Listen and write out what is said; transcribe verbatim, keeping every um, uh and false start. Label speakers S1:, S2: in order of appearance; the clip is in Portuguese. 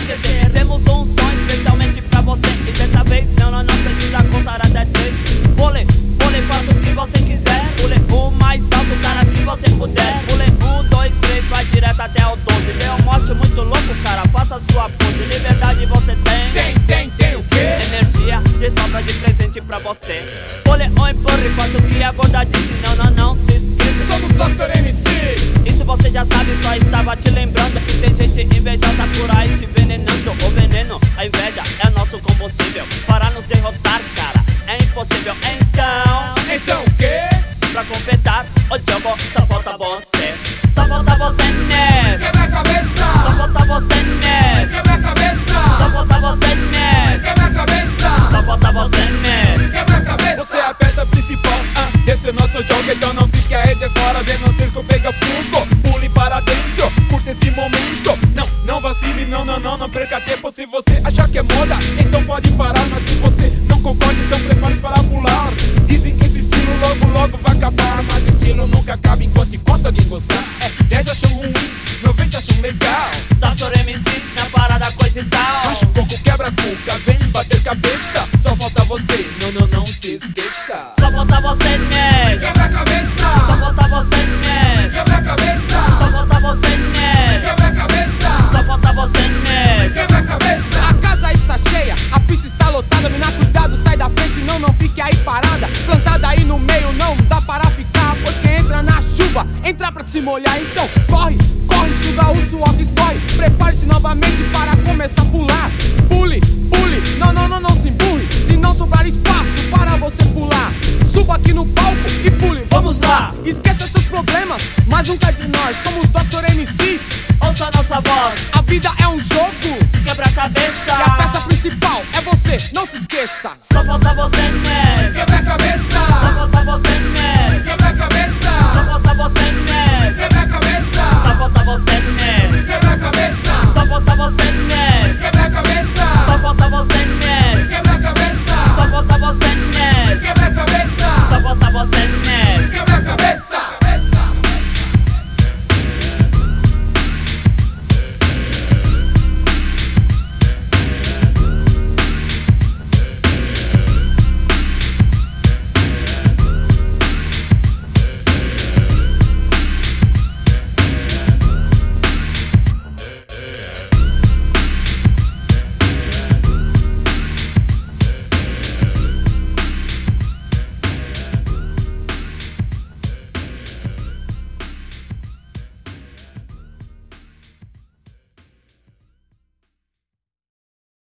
S1: esquecer. Fizemos um som especialmente pra você, e dessa vez não, não, não precisa contar até três. Pule, pule, faça o que você quiser. Pule o mais alto, cara, que você puder. Pule um, dois, três, vai direto até o doze. Dê um mote muito louco, cara, faça sua pose. Liberdade você tem.
S2: Tem, tem, tem o quê?
S1: Energia de sobra de presente pra você. Pule ou empurre, faça o que a gorda disse. Não, não, não se esqueça.
S2: Somos doutor M C.
S1: Isso você já sabe, só estava te lembrando que tem gente invejosa por aí te envenenando. O veneno, a inveja é nosso combustível para nos derrotar, cara, é impossível. Então,
S2: Então o quê?
S1: pra completar o jogo só falta você. Só falta você, né?
S2: Quebra a cabeça.
S1: Só falta você, né?
S2: Quebra a cabeça.
S1: Só falta você, né?
S2: Quebra a cabeça.
S1: Só falta você, né?
S2: Quebra a cabeça.
S3: Você é a peça principal ah, desse nosso jogo, então não fique aí de fora vendo o circo pegar fogo. Pule para dentro, curta esse momento. Não, não vacile, não, não, não, não perca tempo. Se você achar que é moda, então pode parar. Mas se você não concorda, então prepare-se para pular. Dizem que esse estilo logo, logo vai acabar, mas estilo nunca acaba enquanto, enquanto alguém gostar. É, dez acham ruim, noventa acham legal.
S1: doutor M C na parada, coisa e tal.
S3: Acha um pouco quebra a cuca,